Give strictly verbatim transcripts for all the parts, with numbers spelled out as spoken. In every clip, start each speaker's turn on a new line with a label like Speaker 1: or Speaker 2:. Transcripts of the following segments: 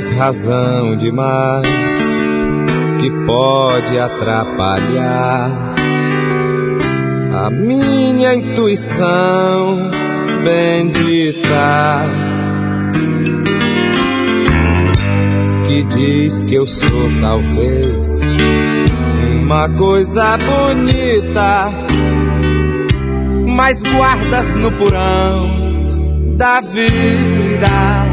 Speaker 1: tens razão demais, que pode atrapalhar a minha intuição bendita, que diz que eu sou talvez uma coisa bonita, mas guardas no porão da vida.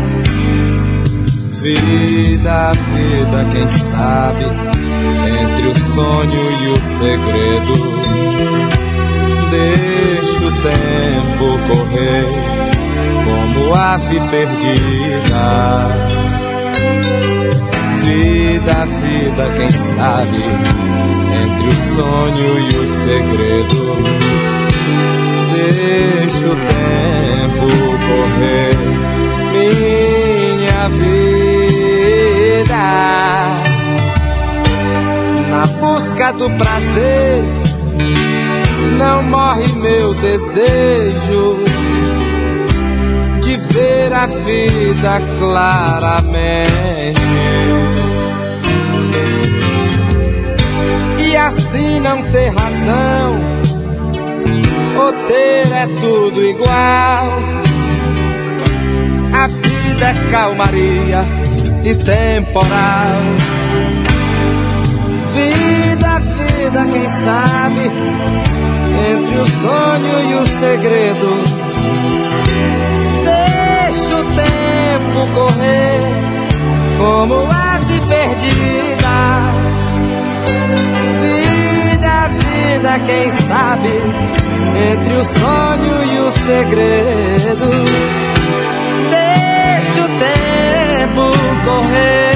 Speaker 1: Vida, vida, quem sabe, entre o sonho e o segredo, deixa o tempo correr como ave perdida. Vida, vida, quem sabe, entre o sonho e o segredo, deixa o tempo correr, minha vida. Na busca do prazer não morre meu desejo de ver a vida claramente, e assim não ter razão ou ter é tudo igual. A vida é calmaria e temporal. Vida, vida, quem sabe, entre o sonho e o segredo, deixa o tempo correr como ave perdida. Vida, vida, quem sabe, entre o sonho e o segredo, deixa o tempo correr.